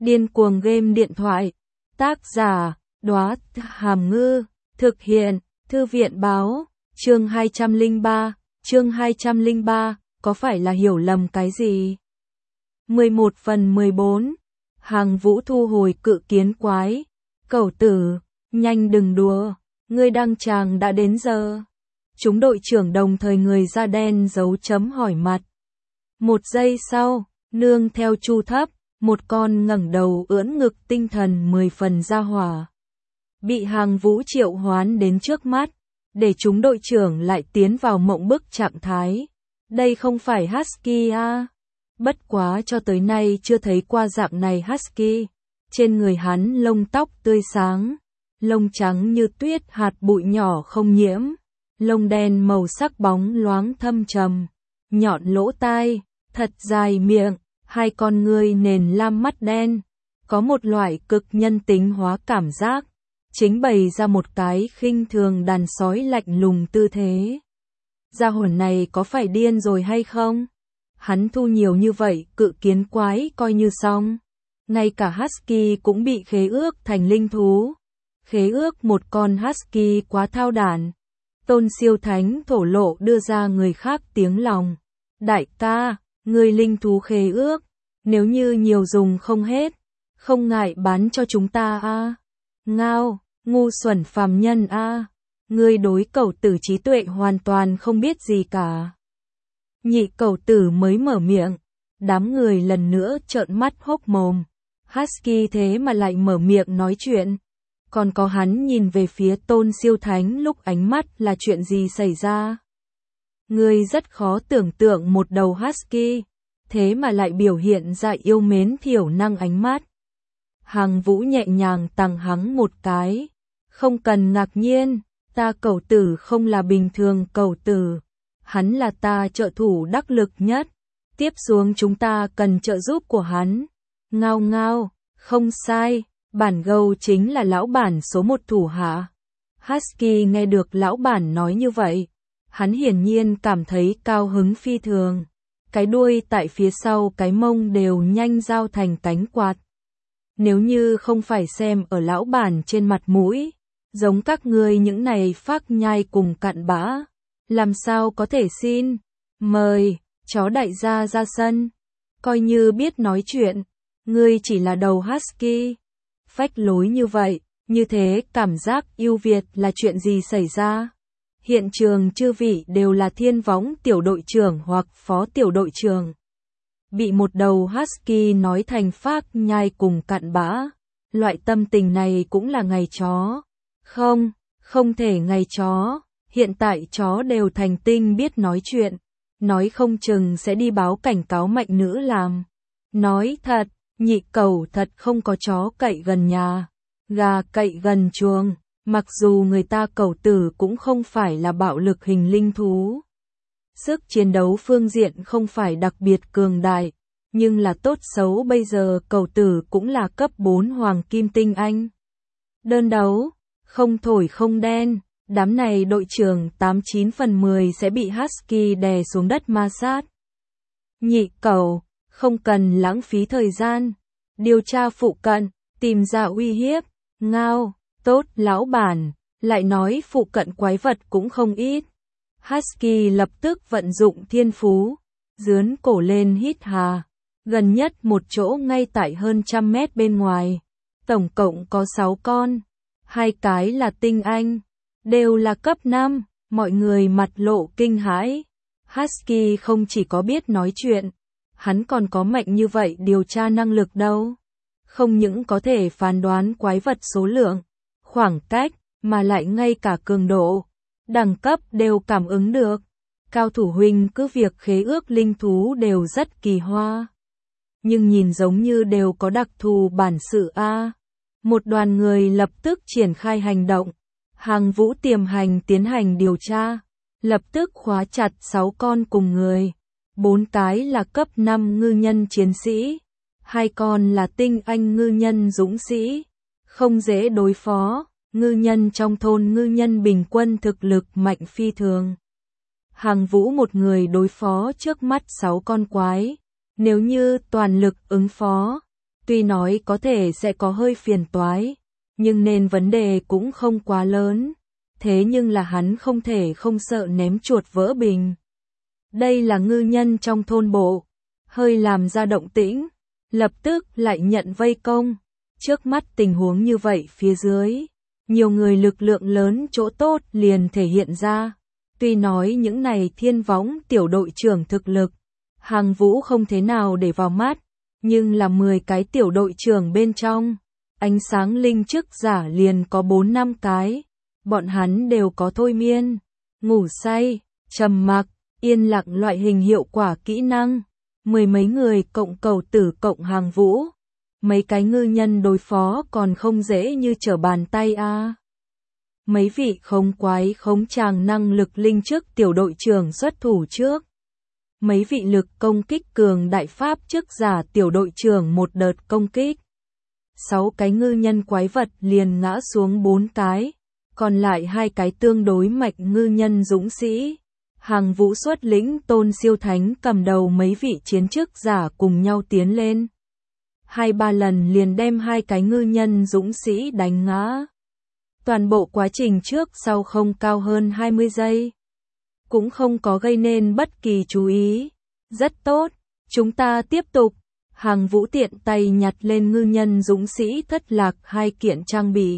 Điên cuồng game điện thoại. Tác giả, Đóa Hàm Ngư. Thực hiện, Thư viện báo. Chương 203, có phải là hiểu lầm cái gì? 11/14. Hàng Vũ thu hồi cự kiến quái. Cẩu tử, nhanh đừng đùa, ngươi đăng tràng đã đến giờ. Chúng đội trưởng đồng thời người da đen dấu chấm hỏi mặt. Một giây sau, nương theo chu thấp, một con ngẩng đầu ưỡn ngực tinh thần 10 phần ra hỏa. Bị Hàng Vũ triệu hoán đến trước mắt, để chúng đội trưởng lại tiến vào mộng bức trạng thái. Đây không phải Husky à? Bất quá cho tới nay chưa thấy qua dạng này Husky. Trên người hắn lông tóc tươi sáng, lông trắng như tuyết hạt bụi nhỏ không nhiễm, lông đen màu sắc bóng loáng thâm trầm, nhọn lỗ tai, thật dài miệng, hai con ngươi nền lam mắt đen, có một loại cực nhân tính hóa cảm giác, chính bày ra một cái khinh thường đàn sói lạnh lùng tư thế. Gia hồn này có phải điên rồi hay không? Hắn thu nhiều như vậy, cự kiến quái coi như xong. Ngay cả Husky cũng bị khế ước thành linh thú. Khế ước một con Husky quá thao đản. Tôn Siêu Thánh thổ lộ đưa ra người khác tiếng lòng. Đại ca, người linh thú khế ước, nếu như nhiều dùng không hết, không ngại bán cho chúng ta a. Ngao, ngu xuẩn phàm nhân a. Ngươi đối cẩu tử trí tuệ hoàn toàn không biết gì cả. Nhị cẩu tử mới mở miệng, đám người lần nữa trợn mắt hốc mồm. Husky thế mà lại mở miệng nói chuyện. Còn có hắn nhìn về phía Tôn Siêu Thánh lúc ánh mắt là chuyện gì xảy ra. Ngươi rất khó tưởng tượng một đầu Husky, thế mà lại biểu hiện ra yêu mến thiểu năng ánh mắt. Hàng Vũ nhẹ nhàng tằng hắn một cái. Không cần ngạc nhiên, ta cẩu tử không là bình thường cẩu tử. Hắn là ta trợ thủ đắc lực nhất. Tiếp xuống chúng ta cần trợ giúp của hắn. Ngao ngao, không sai, bản gâu chính là lão bản số một thủ hạ. Husky nghe được lão bản nói như vậy, hắn hiển nhiên cảm thấy cao hứng phi thường. Cái đuôi tại phía sau cái mông đều nhanh giao thành cánh quạt. Nếu như không phải xem ở lão bản trên mặt mũi, giống các ngươi những này phác nhai cùng cặn bã, làm sao có thể xin, mời, chó đại gia ra sân, coi như biết nói chuyện. Ngươi chỉ là đầu Husky. Phách lối như vậy, như thế cảm giác ưu việt là chuyện gì xảy ra? Hiện trường chư vị đều là thiên võng tiểu đội trưởng hoặc phó tiểu đội trưởng. Bị một đầu Husky nói thành phác nhai cùng cặn bã. Loại tâm tình này cũng là ngày chó. Không thể ngày chó. Hiện tại chó đều thành tinh biết nói chuyện. Nói không chừng sẽ đi báo cảnh cáo mạnh nữ làm. Nói thật. Nhị cẩu thật không có chó cậy gần nhà, gà cậy gần chuồng, mặc dù người ta cẩu tử cũng không phải là bạo lực hình linh thú. Sức chiến đấu phương diện không phải đặc biệt cường đại, nhưng là tốt xấu bây giờ cẩu tử cũng là cấp 4 hoàng kim tinh anh. Đơn đấu, không thổi không đen, đám này đội trưởng 89/10 sẽ bị Husky đè xuống đất ma sát. Nhị cẩu, không cần lãng phí thời gian, điều tra phụ cận, tìm ra uy hiếp. Ngao, tốt lão bản, lại nói phụ cận quái vật cũng không ít. Husky lập tức vận dụng thiên phú, dướn cổ lên hít hà, gần nhất một chỗ ngay tại hơn 100 mét bên ngoài. Tổng cộng có 6 con, 2 cái là tinh anh, đều là cấp 5, mọi người mặt lộ kinh hãi. Husky không chỉ có biết nói chuyện, hắn còn có mạnh như vậy điều tra năng lực đâu. Không những có thể phán đoán quái vật số lượng, khoảng cách, mà lại ngay cả cường độ, đẳng cấp đều cảm ứng được. Cao thủ huynh cứ việc khế ước linh thú đều rất kỳ hoa. Nhưng nhìn giống như đều có đặc thù bản sự a. Một đoàn người lập tức triển khai hành động. Hàng Vũ tiềm hành tiến hành điều tra, lập tức khóa chặt 6 con cùng người. 4 cái là cấp 5 ngư nhân chiến sĩ, 2 con là tinh anh ngư nhân dũng sĩ, không dễ đối phó, ngư nhân trong thôn ngư nhân bình quân thực lực mạnh phi thường. Hàng Vũ một người đối phó trước mắt 6 con quái, nếu như toàn lực ứng phó, Tuy nói có thể sẽ có hơi phiền toái, nhưng nên vấn đề cũng không quá lớn. Thế nhưng là hắn không thể không sợ ném chuột vỡ bình. Đây là ngư nhân trong thôn bộ, hơi làm ra động tĩnh, lập tức lại nhận vây công. Trước mắt tình huống như vậy phía dưới, nhiều người lực lượng lớn chỗ tốt liền thể hiện ra. Tuy nói những này Thiên Võng tiểu đội trưởng thực lực, Hàng Vũ không thế nào để vào mắt, nhưng là 10 cái tiểu đội trưởng bên trong, ánh sáng linh chức giả liền có 4-5 cái. Bọn hắn đều có thôi miên, ngủ say, trầm mặc, yên lặng loại hình hiệu quả kỹ năng. 10 mấy người cộng cầu tử cộng Hàng Vũ. Mấy cái ngư nhân đối phó còn không dễ như trở bàn tay a. Mấy vị khống quái khống tràng năng lực linh chức tiểu đội trưởng xuất thủ trước. Mấy vị lực công kích cường đại pháp chức giả tiểu đội trưởng một đợt công kích. 6 cái ngư nhân quái vật liền ngã xuống 4 cái. Còn lại 2 cái tương đối mạnh ngư nhân dũng sĩ. Hàng Vũ xuất lĩnh Tôn Siêu Thánh cầm đầu mấy vị chiến chức giả cùng nhau tiến lên. 2-3 lần liền đem 2 cái ngư nhân dũng sĩ đánh ngã. Toàn bộ quá trình trước sau không cao hơn 20 giây. Cũng không có gây nên bất kỳ chú ý. Rất tốt, chúng ta tiếp tục. Hàng Vũ tiện tay nhặt lên ngư nhân dũng sĩ thất lạc 2 kiện trang bị.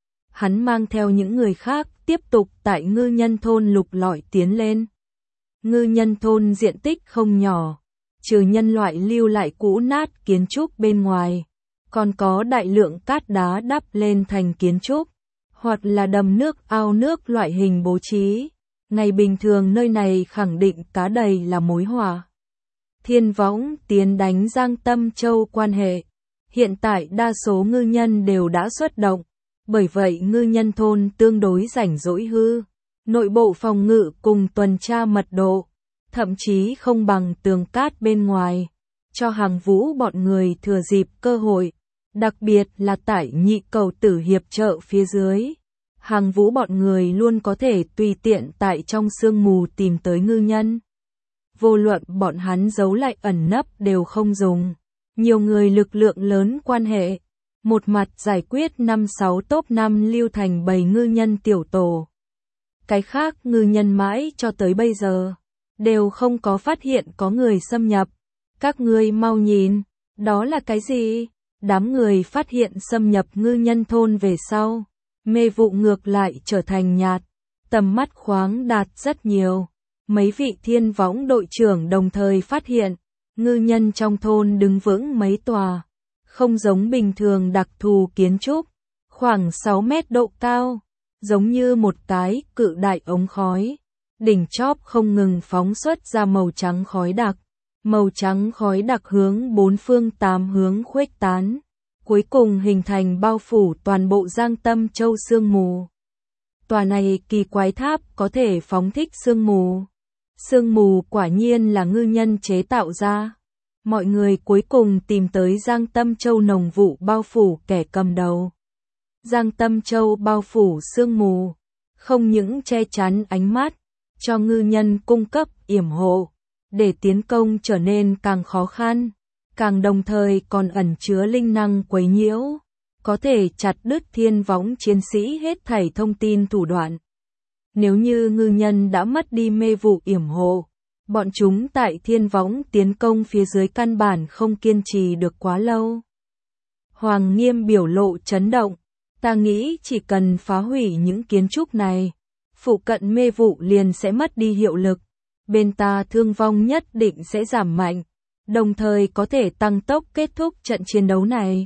Hắn mang theo những người khác tiếp tục tại ngư nhân thôn lục lọi tiến lên. Ngư nhân thôn diện tích không nhỏ, trừ nhân loại lưu lại cũ nát kiến trúc bên ngoài, còn có đại lượng cát đá đắp lên thành kiến trúc, hoặc là đầm nước ao nước loại hình bố trí. Ngày bình thường nơi này khẳng định cá đầy là mối họa. Thiên Võng tiến đánh Giang Tâm Châu quan hệ. Hiện tại đa số ngư nhân đều đã xuất động. Bởi vậy ngư nhân thôn tương đối rảnh rỗi hư. Nội bộ phòng ngự cùng tuần tra mật độ, thậm chí không bằng tường cát bên ngoài. Cho Hàng Vũ bọn người thừa dịp cơ hội, đặc biệt là tại nhị cầu tử hiệp trợ phía dưới. Hàng Vũ bọn người luôn có thể tùy tiện tại trong sương mù tìm tới ngư nhân. Vô luận bọn hắn giấu lại ẩn nấp đều không dùng. Nhiều người lực lượng lớn quan hệ. Một mặt giải quyết 5-6 top 5 lưu thành bầy ngư nhân tiểu tổ. Cái khác ngư nhân mãi cho tới bây giờ, đều không có phát hiện có người xâm nhập. Các ngươi mau nhìn, đó là cái gì? Đám người phát hiện xâm nhập ngư nhân thôn về sau. Mê vụ ngược lại trở thành nhạt, tầm mắt khoáng đạt rất nhiều. Mấy vị Thiên Võng đội trưởng đồng thời phát hiện, ngư nhân trong thôn đứng vững mấy tòa, không giống bình thường đặc thù kiến trúc, khoảng 6 mét độ cao, giống như một cái cự đại ống khói. Đỉnh chóp không ngừng phóng xuất ra màu trắng khói đặc. Màu trắng khói đặc hướng 4 phương 8 hướng khuếch tán. Cuối cùng hình thành bao phủ toàn bộ Giang Tâm Châu sương mù. Tòa này kỳ quái tháp có thể phóng thích sương mù. Sương mù quả nhiên là ngư nhân chế tạo ra. Mọi người cuối cùng tìm tới Giang Tâm Châu nồng vụ bao phủ kẻ cầm đầu. Giang Tâm Châu bao phủ sương mù, không những che chắn ánh mắt, cho ngư nhân cung cấp yểm hộ, để tiến công trở nên càng khó khăn. Càng đồng thời còn ẩn chứa linh năng quấy nhiễu, có thể chặt đứt Thiên Võng chiến sĩ hết thảy thông tin thủ đoạn. Nếu như ngư nhân đã mất đi mê vụ yểm hộ, bọn chúng tại Thiên Võng tiến công phía dưới căn bản không kiên trì được quá lâu. Hoàng Nghiêm biểu lộ chấn động, ta nghĩ chỉ cần phá hủy những kiến trúc này, phụ cận mê vụ liền sẽ mất đi hiệu lực, bên ta thương vong nhất định sẽ giảm mạnh. Đồng thời có thể tăng tốc kết thúc trận chiến đấu này.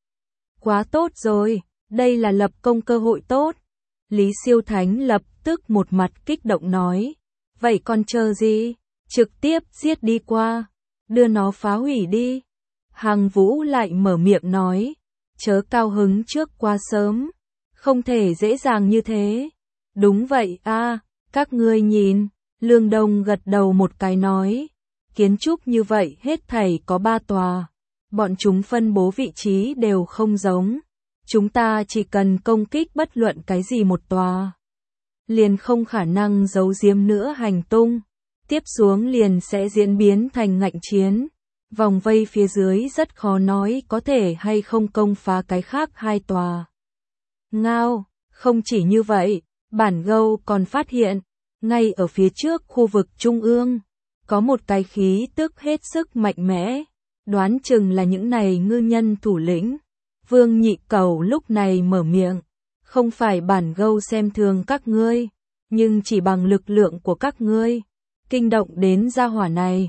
Quá tốt rồi, đây là lập công cơ hội tốt. Lý Siêu Thánh lập tức một mặt kích động nói. Vậy còn chờ gì? Trực tiếp giết đi qua. Đưa nó phá hủy đi. Hàng Vũ lại mở miệng nói. Chớ cao hứng trước quá sớm. Không thể dễ dàng như thế. Đúng vậy a, các ngươi nhìn. Lương Đông gật đầu một cái nói. Kiến trúc như vậy hết thảy có 3 tòa. Bọn chúng phân bố vị trí đều không giống. Chúng ta chỉ cần công kích bất luận cái gì một tòa. Liền không khả năng giấu giếm nữa hành tung. Tiếp xuống liền sẽ diễn biến thành ngạnh chiến. vòng vây phía dưới rất khó nói có thể hay không công phá cái khác hai tòa. Ngao, không chỉ như vậy, bản gâu còn phát hiện, ngay ở phía trước khu vực trung ương, có một cái khí tức hết sức mạnh mẽ, đoán chừng là những này ngư nhân thủ lĩnh. Vương Nhị Cẩu lúc này mở miệng, không phải bản gâu xem thường các ngươi, nhưng chỉ bằng lực lượng của các ngươi, kinh động đến gia hỏa này,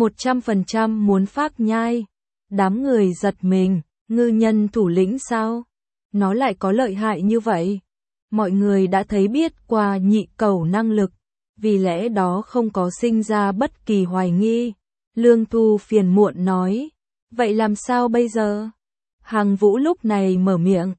100% muốn phác nhai. Đám người giật mình, ngư nhân thủ lĩnh sao? Nó lại có lợi hại như vậy? Mọi người đã thấy biết qua Nhị Cẩu năng lực, vì lẽ đó không có sinh ra bất kỳ hoài nghi. Lương Thu phiền muộn nói, vậy làm sao bây giờ? Hằng Vũ lúc này mở miệng,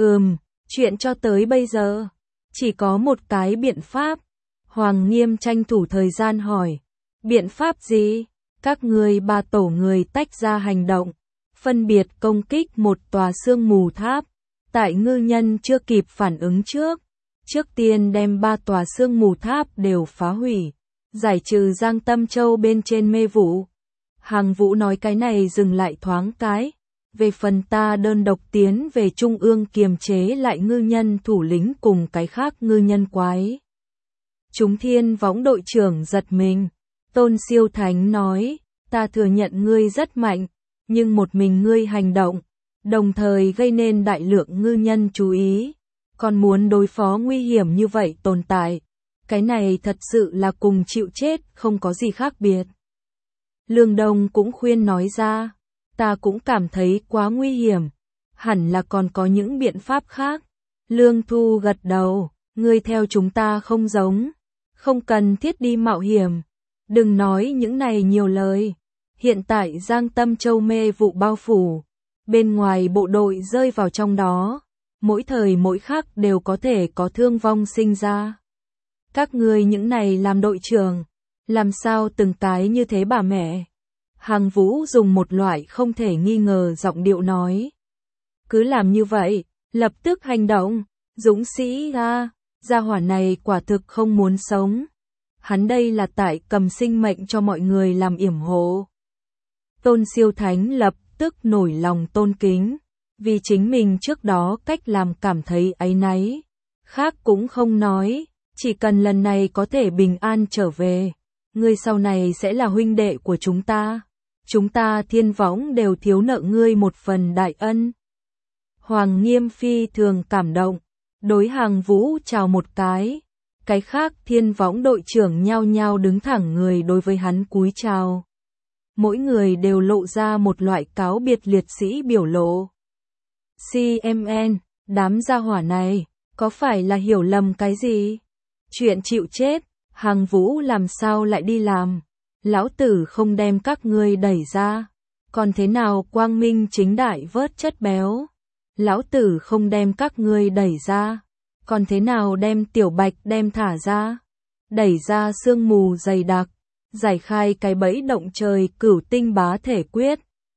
chuyện cho tới bây giờ, chỉ có một cái biện pháp. Hoàng Nghiêm tranh thủ thời gian hỏi, biện pháp gì? Các ngươi ba tổ người tách ra hành động, phân biệt công kích một tòa sương mù tháp. Tại ngư nhân chưa kịp phản ứng trước tiên đem ba tòa sương mù tháp đều phá hủy, giải trừ Giang Tâm Châu bên trên mê vụ. Hằng Vũ nói cái này dừng lại thoáng cái, về phần ta đơn độc tiến về trung ương kiềm chế lại ngư nhân thủ lĩnh cùng cái khác ngư nhân quái. Chúng Thiên Võng đội trưởng giật mình, Tôn Siêu Thánh nói, ta thừa nhận ngươi rất mạnh, nhưng một mình ngươi hành động, đồng thời gây nên đại lượng ngư nhân chú ý, còn muốn đối phó nguy hiểm như vậy tồn tại, cái này thật sự là cùng chịu chết không có gì khác biệt. Lương Đông cũng khuyên nói ra, ta cũng cảm thấy quá nguy hiểm, hẳn là còn có những biện pháp khác. Lương Thu gật đầu, ngươi theo chúng ta không giống, không cần thiết đi mạo hiểm, đừng nói những này nhiều lời. Hiện tại Giang Tâm Châu mê vụ bao phủ, bên ngoài bộ đội rơi vào trong đó, mỗi thời mỗi khắc đều có thể có thương vong sinh ra. Các ngươi những này làm đội trưởng, làm sao từng cái như thế bà mẹ? Hằng Vũ dùng một loại không thể nghi ngờ giọng điệu nói. Cứ làm như vậy, lập tức hành động, dũng sĩ a, gia hỏa này quả thực không muốn sống. Hắn đây là tại cầm sinh mệnh cho mọi người làm yểm hộ. Tôn Siêu Thánh lập tức nổi lòng tôn kính, vì chính mình trước đó cách làm cảm thấy áy náy. Khác cũng không nói, chỉ cần lần này có thể bình an trở về, ngươi sau này sẽ là huynh đệ của chúng ta. Chúng ta Thiên Võng đều thiếu nợ ngươi một phần đại ân. Hoàng Nghiêm phi thường cảm động, đối Hằng Vũ chào một cái khác Thiên Võng đội trưởng nhao nhao đứng thẳng người đối với hắn cúi chào. Mỗi người đều lộ ra một loại cáo biệt liệt sĩ biểu lộ. CMN, đám gia hỏa này, có phải là hiểu lầm cái gì? Chuyện chịu chết, Hằng Vũ làm sao lại đi làm? Lão tử không đem các ngươi đẩy ra, còn thế nào quang minh chính đại vớt chất béo? Lão tử không đem các ngươi đẩy ra, còn thế nào đem Tiểu Bạch đem thả ra? Đẩy ra sương mù dày đặc, giải khai cái bẫy động trời cửu tinh bá thể quyết.